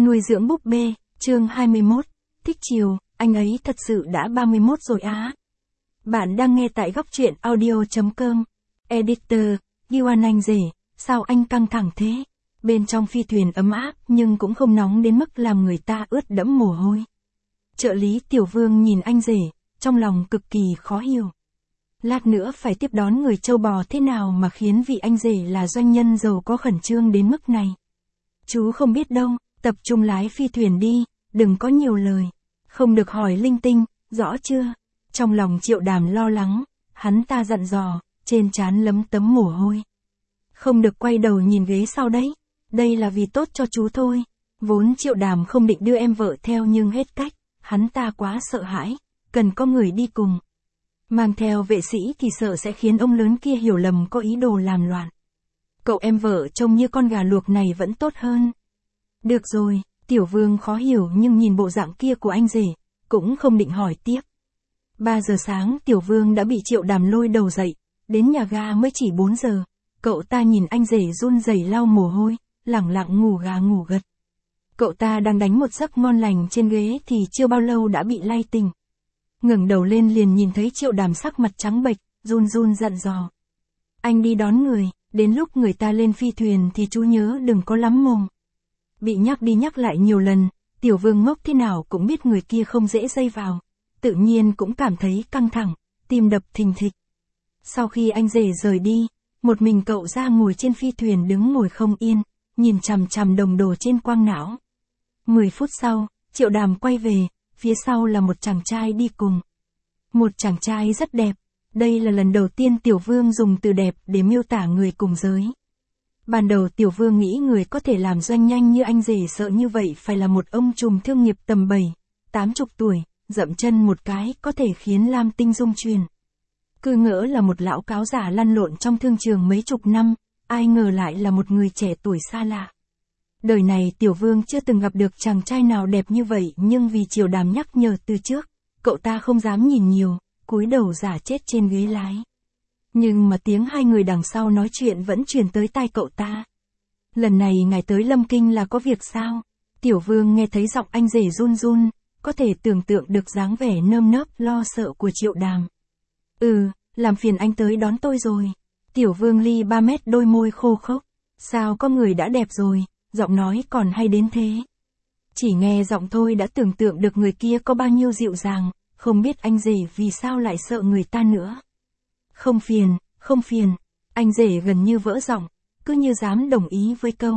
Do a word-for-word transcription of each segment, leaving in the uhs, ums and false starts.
Nuôi dưỡng búp bê, chương hai mươi mốt, thích chiều, anh ấy thật sự đã ba mươi mốt rồi á. Bạn đang nghe tại góc truyện audio.com. Editor, Yuan anh rể, sao anh căng thẳng thế? Bên trong phi thuyền ấm áp nhưng cũng không nóng đến mức làm người ta ướt đẫm mồ hôi. Trợ lý Tiểu Vương nhìn anh rể, trong lòng cực kỳ khó hiểu. Lát nữa phải tiếp đón người châu bò thế nào mà khiến vị anh rể là doanh nhân giàu có khẩn trương đến mức này. Chú không biết đâu, tập trung lái phi thuyền đi, đừng có nhiều lời. Không được hỏi linh tinh, rõ chưa? Trong lòng Triệu Đàm lo lắng, hắn ta dặn dò, trên trán lấm tấm mồ hôi. Không được quay đầu nhìn ghế sau đấy, đây là vì tốt cho chú thôi. Vốn Triệu Đàm không định đưa em vợ theo nhưng hết cách, hắn ta quá sợ hãi, cần có người đi cùng. Mang theo vệ sĩ thì sợ sẽ khiến ông lớn kia hiểu lầm có ý đồ làm loạn. Cậu em vợ trông như con gà luộc này vẫn tốt hơn. Được rồi, Tiểu Vương khó hiểu nhưng nhìn bộ dạng kia của anh rể, cũng không định hỏi tiếp. ba giờ sáng Tiểu Vương đã bị Triệu Đàm lôi đầu dậy, đến nhà ga mới chỉ bốn giờ. Cậu ta nhìn anh rể run rẩy lau mồ hôi, lẳng lặng ngủ gà ngủ gật. Cậu ta đang đánh một giấc ngon lành trên ghế thì chưa bao lâu đã bị lay tỉnh. Ngẩng đầu lên liền nhìn thấy Triệu Đàm sắc mặt trắng bệch, run run dặn dò. Anh đi đón người, đến lúc người ta lên phi thuyền thì chú nhớ đừng có lắm mồm. Bị nhắc đi nhắc lại nhiều lần, Tiểu Vương ngốc thế nào cũng biết người kia không dễ dây vào, tự nhiên cũng cảm thấy căng thẳng, tim đập thình thịch. Sau khi anh rể rời đi, một mình cậu ra ngồi trên phi thuyền đứng ngồi không yên, nhìn chằm chằm đồng đồ trên quang não. Mười phút sau, Triệu Đàm quay về, phía sau là một chàng trai đi cùng. Một chàng trai rất đẹp, đây là lần đầu tiên Tiểu Vương dùng từ đẹp để miêu tả người cùng giới. Ban đầu Tiểu Vương nghĩ người có thể làm doanh nhanh như anh rể sợ như vậy phải là một ông trùm thương nghiệp tầm bảy, tám chục tuổi, dậm chân một cái có thể khiến Lam Tinh rung chuyển. Cứ ngỡ là một lão cáo giả lăn lộn trong thương trường mấy chục năm, ai ngờ lại là một người trẻ tuổi xa lạ. Đời này Tiểu Vương chưa từng gặp được chàng trai nào đẹp như vậy nhưng vì Triệu Đàm nhắc nhở từ trước, cậu ta không dám nhìn nhiều, cúi đầu giả chết trên ghế lái. Nhưng mà tiếng hai người đằng sau nói chuyện vẫn truyền tới tai cậu ta. Lần này ngài tới Lâm Kinh là có việc sao? Tiểu Vương nghe thấy giọng anh rể run run, có thể tưởng tượng được dáng vẻ nơm nớp lo sợ của Triệu Đàm. Ừ, làm phiền anh tới đón tôi rồi. Tiểu Vương ly ba mét đôi môi khô khốc. Sao có người đã đẹp rồi, giọng nói còn hay đến thế. Chỉ nghe giọng thôi đã tưởng tượng được người kia có bao nhiêu dịu dàng, không biết anh rể vì sao lại sợ người ta nữa. Không phiền, không phiền, anh rể gần như vỡ giọng, cứ như dám đồng ý với câu.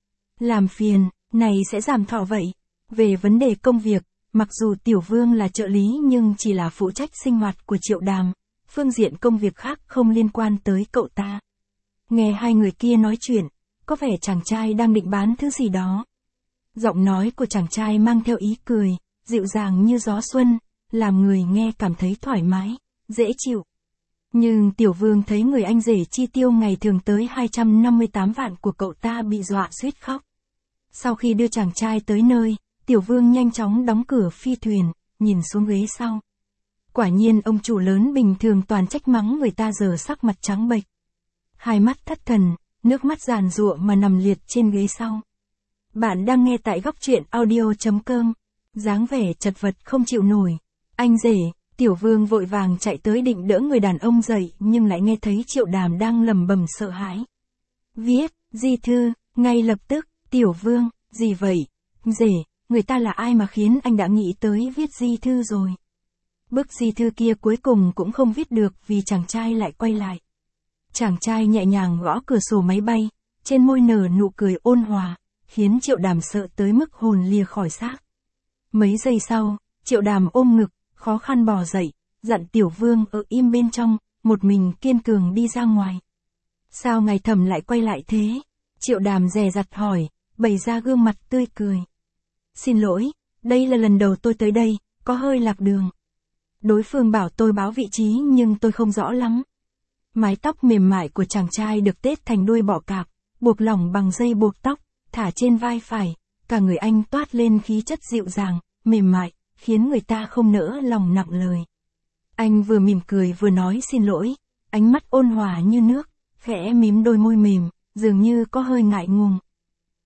Làm phiền, này sẽ giảm thọ vậy. Về vấn đề công việc, mặc dù Tiểu Vương là trợ lý nhưng chỉ là phụ trách sinh hoạt của Triệu Đàm, phương diện công việc khác không liên quan tới cậu ta. Nghe hai người kia nói chuyện, có vẻ chàng trai đang định bán thứ gì đó. Giọng nói của chàng trai mang theo ý cười, dịu dàng như gió xuân, làm người nghe cảm thấy thoải mái, dễ chịu. Nhưng Tiểu Vương thấy người anh rể chi tiêu ngày thường tới hai trăm năm mươi tám vạn của cậu ta bị dọa suýt khóc. Sau khi đưa chàng trai tới nơi, Tiểu Vương nhanh chóng đóng cửa phi thuyền, nhìn xuống ghế sau. Quả nhiên ông chủ lớn bình thường toàn trách mắng người ta giờ sắc mặt trắng bệch. Hai mắt thất thần, nước mắt giàn giụa mà nằm liệt trên ghế sau. Bạn đang nghe tại góc truyện audio.com. Dáng vẻ chật vật không chịu nổi. Anh rể, Tiểu Vương vội vàng chạy tới định đỡ người đàn ông dậy nhưng lại nghe thấy Triệu Đàm đang lầm bầm sợ hãi. Viết, di thư, ngay lập tức, Tiểu Vương, gì vậy? Rể, người ta là ai mà khiến anh đã nghĩ tới viết di thư rồi? Bức di thư kia cuối cùng cũng không viết được vì chàng trai lại quay lại. Chàng trai nhẹ nhàng gõ cửa sổ máy bay, trên môi nở nụ cười ôn hòa, khiến Triệu Đàm sợ tới mức hồn lìa khỏi xác. Mấy giây sau, Triệu Đàm ôm ngực, khó khăn bò dậy, dặn Tiểu Vương ở im bên trong, một mình kiên cường đi ra ngoài. Sao ngài Thẩm lại quay lại thế? Triệu Đàm dè dặt hỏi, bày ra gương mặt tươi cười. Xin lỗi, đây là lần đầu tôi tới đây, có hơi lạc đường. Đối phương bảo tôi báo vị trí nhưng tôi không rõ lắm. Mái tóc mềm mại của chàng trai được tết thành đuôi bọ cạp, buộc lỏng bằng dây buộc tóc, thả trên vai phải, cả người anh toát lên khí chất dịu dàng, mềm mại, khiến người ta không nỡ lòng nặng lời. Anh vừa mỉm cười vừa nói xin lỗi, ánh mắt ôn hòa như nước, khẽ mím đôi môi mềm, dường như có hơi ngại ngùng.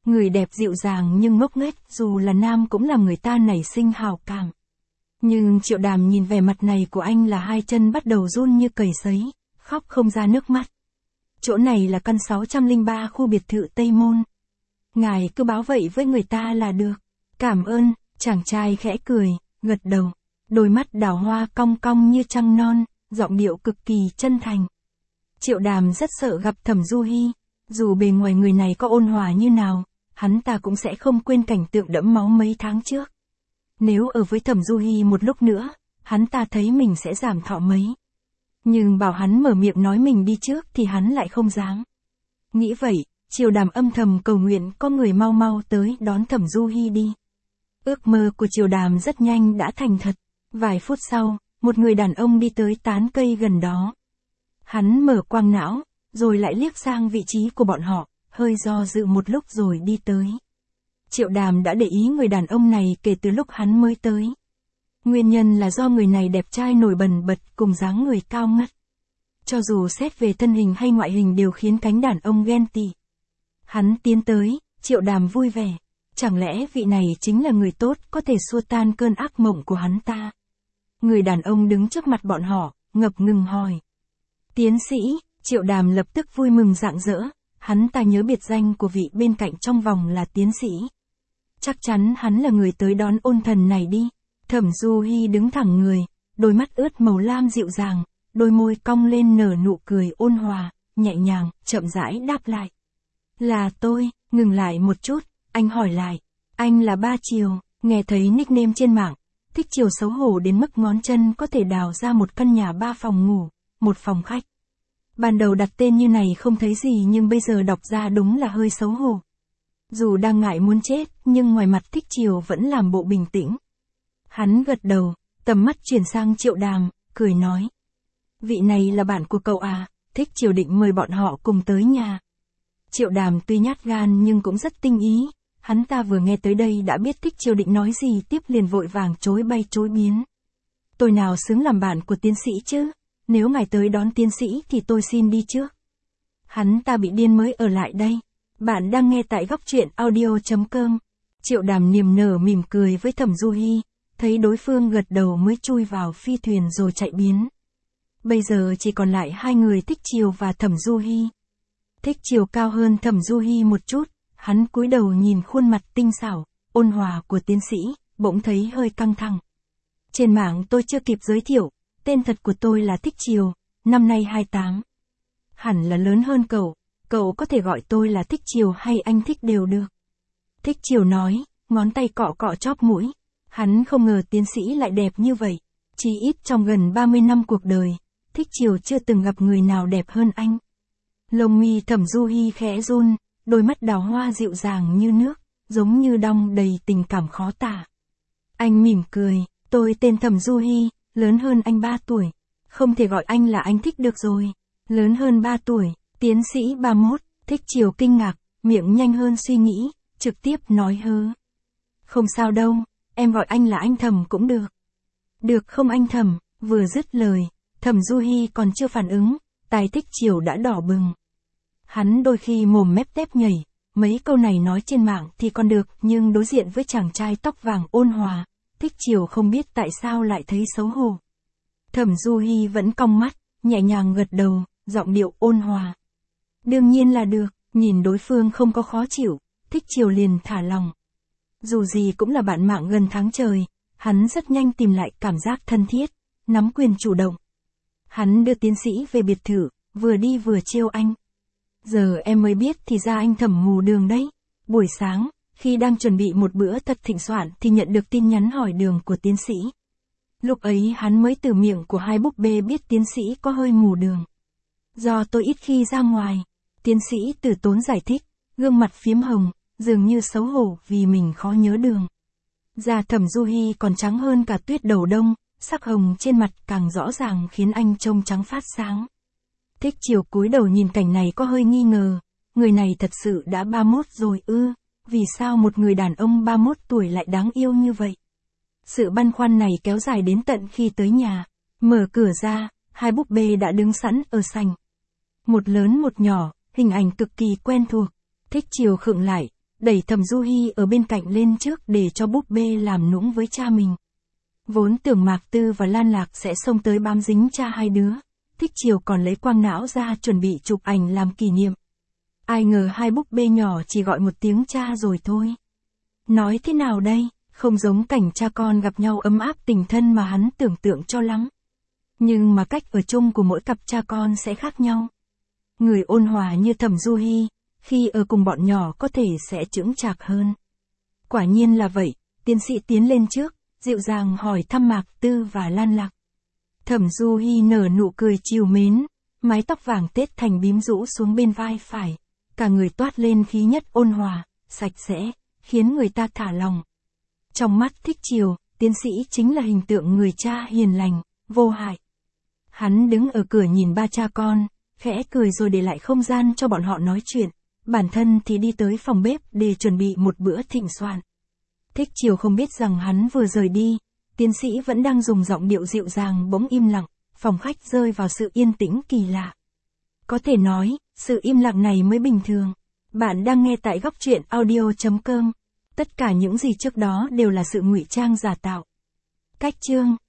Người đẹp dịu dàng nhưng ngốc nghếch, dù là nam cũng làm người ta nảy sinh hào cảm. Nhưng Triệu Đàm nhìn vẻ mặt này của anh là hai chân bắt đầu run như cầy sấy, khóc không ra nước mắt. Chỗ này là căn sáu trăm lẻ ba khu biệt thự Tây Môn. Ngài cứ báo vậy với người ta là được. Cảm ơn, chàng trai khẽ cười, gật đầu. Đôi mắt đào hoa cong cong như trăng non, giọng điệu cực kỳ chân thành. Triệu Đàm rất sợ gặp Thẩm Du Hi, dù bề ngoài người này có ôn hòa như nào, hắn ta cũng sẽ không quên cảnh tượng đẫm máu mấy tháng trước. Nếu ở với Thẩm Du Hi một lúc nữa, hắn ta thấy mình sẽ giảm thọ mấy. Nhưng bảo hắn mở miệng nói mình đi trước thì hắn lại không dám. Nghĩ vậy, Triệu Đàm âm thầm cầu nguyện có người mau mau tới đón Thẩm Du Hi đi. Ước mơ của Triệu Đàm rất nhanh đã thành thật. Vài phút sau, một người đàn ông đi tới tán cây gần đó. Hắn mở quang não, rồi lại liếc sang vị trí của bọn họ, hơi do dự một lúc rồi đi tới. Triệu Đàm đã để ý người đàn ông này kể từ lúc hắn mới tới. Nguyên nhân là do người này đẹp trai nổi bật bật cùng dáng người cao ngất. Cho dù xét về thân hình hay ngoại hình đều khiến cánh đàn ông ghen tị. Hắn tiến tới, Triệu Đàm vui vẻ. Chẳng lẽ vị này chính là người tốt có thể xua tan cơn ác mộng của hắn ta? Người đàn ông đứng trước mặt bọn họ, ngập ngừng hỏi. Tiến sĩ, Triệu Đàm lập tức vui mừng rạng rỡ, hắn ta nhớ biệt danh của vị bên cạnh trong vòng là tiến sĩ. Chắc chắn hắn là người tới đón ôn thần này đi. Thẩm Du Hi đứng thẳng người, đôi mắt ướt màu lam dịu dàng, đôi môi cong lên nở nụ cười ôn hòa, nhẹ nhàng, chậm rãi đáp lại. Là tôi, ngừng lại một chút, anh hỏi lại. Anh là Ba Triều, nghe thấy nickname trên mạng. Thích Triều xấu hổ đến mức ngón chân có thể đào ra một căn nhà ba phòng ngủ, một phòng khách. Ban đầu đặt tên như này không thấy gì nhưng bây giờ đọc ra đúng là hơi xấu hổ. Dù đang ngại muốn chết, nhưng ngoài mặt Thích Triều vẫn làm bộ bình tĩnh. Hắn gật đầu, tầm mắt chuyển sang Triệu Đàm, cười nói. Vị này là bạn của cậu à, Thích Triều định mời bọn họ cùng tới nhà. Triệu Đàm tuy nhát gan nhưng cũng rất tinh ý. Hắn ta vừa nghe tới đây đã biết Thích Triều định nói gì tiếp liền vội vàng chối bay chối biến. Tôi nào xứng làm bạn của tiến sĩ chứ, nếu ngài tới đón tiến sĩ thì tôi xin đi trước. Hắn ta bị điên mới ở lại đây. Bạn đang nghe tại góc truyện audio chấm com. Triệu Đàm niềm nở mỉm cười với Thẩm Du Hi, thấy đối phương gật đầu mới chui vào phi thuyền rồi chạy biến. Bây giờ chỉ còn lại hai người Thích Triều và Thẩm Du Hi. Thích Triều cao hơn Thẩm Du Hi một chút, hắn cúi đầu nhìn khuôn mặt tinh xảo, ôn hòa của tiến sĩ, bỗng thấy hơi căng thẳng. Trên mạng tôi chưa kịp giới thiệu, tên thật của tôi là Thích Triều, năm nay hai mươi tám. Hẳn là lớn hơn cậu, cậu có thể gọi tôi là Thích Triều hay anh Thích đều được. Thích Triều nói, ngón tay cọ cọ chóp mũi. Hắn không ngờ tiến sĩ lại đẹp như vậy. Chỉ ít trong gần ba mươi năm cuộc đời, Thích Triều chưa từng gặp người nào đẹp hơn anh. Lông mi Thẩm Du Hi khẽ run, đôi mắt đào hoa dịu dàng như nước, giống như đong đầy tình cảm khó tả. Anh mỉm cười, tôi tên Thẩm Du Hi, lớn hơn anh ba tuổi. Không thể gọi anh là anh Thích được rồi. Lớn hơn ba tuổi, tiến sĩ ba mươi mốt, Thích Triều kinh ngạc, miệng nhanh hơn suy nghĩ, trực tiếp nói hớ. Không sao đâu, em gọi anh là anh Thẩm cũng được. Được không anh Thẩm, vừa dứt lời, Thẩm Du Hi còn chưa phản ứng, tai Thích Triều đã đỏ bừng. Hắn đôi khi mồm mép tép nhảy, mấy câu này nói trên mạng thì còn được, nhưng đối diện với chàng trai tóc vàng ôn hòa, Thích Triều không biết tại sao lại thấy xấu hổ. Thẩm Du Hi vẫn cong mắt, nhẹ nhàng gật đầu, giọng điệu ôn hòa. Đương nhiên là được, nhìn đối phương không có khó chịu, Thích Triều liền thả lòng. Dù gì cũng là bạn mạng gần tháng trời, hắn rất nhanh tìm lại cảm giác thân thiết, nắm quyền chủ động. Hắn đưa tiến sĩ về biệt thự, vừa đi vừa trêu anh. Giờ em mới biết thì ra anh Thẩm mù đường đấy. Buổi sáng, khi đang chuẩn bị một bữa thật thịnh soạn thì nhận được tin nhắn hỏi đường của tiến sĩ. Lúc ấy hắn mới từ miệng của hai búp bê biết tiến sĩ có hơi mù đường. Do tôi ít khi ra ngoài, tiến sĩ từ tốn giải thích, gương mặt phiếm hồng, dường như xấu hổ vì mình khó nhớ đường. Da Thẩm Du Hi còn trắng hơn cả tuyết đầu đông, sắc hồng trên mặt càng rõ ràng khiến anh trông trắng phát sáng. Thích Triều cúi đầu nhìn cảnh này có hơi nghi ngờ, người này thật sự đã ba mươi mốt rồi ư, vì sao một người đàn ông ba mươi mốt tuổi lại đáng yêu như vậy? Sự băn khoăn này kéo dài đến tận khi tới nhà, mở cửa ra, hai búp bê đã đứng sẵn ở sảnh. Một lớn một nhỏ, hình ảnh cực kỳ quen thuộc. Thích Triều khựng lại, đẩy Thẩm Du Hi ở bên cạnh lên trước để cho búp bê làm nũng với cha mình. Vốn tưởng Mạc Tư và Lan Lạc sẽ xông tới bám dính cha hai đứa, Thích Chiều còn lấy quang não ra chuẩn bị chụp ảnh làm kỷ niệm. Ai ngờ hai búp bê nhỏ chỉ gọi một tiếng cha rồi thôi. Nói thế nào đây, không giống cảnh cha con gặp nhau ấm áp tình thân mà hắn tưởng tượng cho lắm. Nhưng mà cách ở chung của mỗi cặp cha con sẽ khác nhau. Người ôn hòa như Thẩm Du Hi, khi ở cùng bọn nhỏ có thể sẽ chững chạc hơn. Quả nhiên là vậy, tiến sĩ tiến lên trước, dịu dàng hỏi thăm Mạc Tư và Lan Lạc. Thẩm Du Hi nở nụ cười trìu mến, mái tóc vàng tết thành bím rũ xuống bên vai phải, cả người toát lên khí nhất ôn hòa, sạch sẽ, khiến người ta thả lòng. Trong mắt Thích Chiều, tiến sĩ chính là hình tượng người cha hiền lành, vô hại. Hắn đứng ở cửa nhìn ba cha con, khẽ cười rồi để lại không gian cho bọn họ nói chuyện, bản thân thì đi tới phòng bếp để chuẩn bị một bữa thịnh soạn. Thích Chiều không biết rằng hắn vừa rời đi, tiến sĩ vẫn đang dùng giọng điệu dịu dàng bỗng im lặng, phòng khách rơi vào sự yên tĩnh kỳ lạ. Có thể nói, sự im lặng này mới bình thường. Bạn đang nghe tại góc truyện audio chấm com. Tất cả những gì trước đó đều là sự ngụy trang giả tạo. Cách chương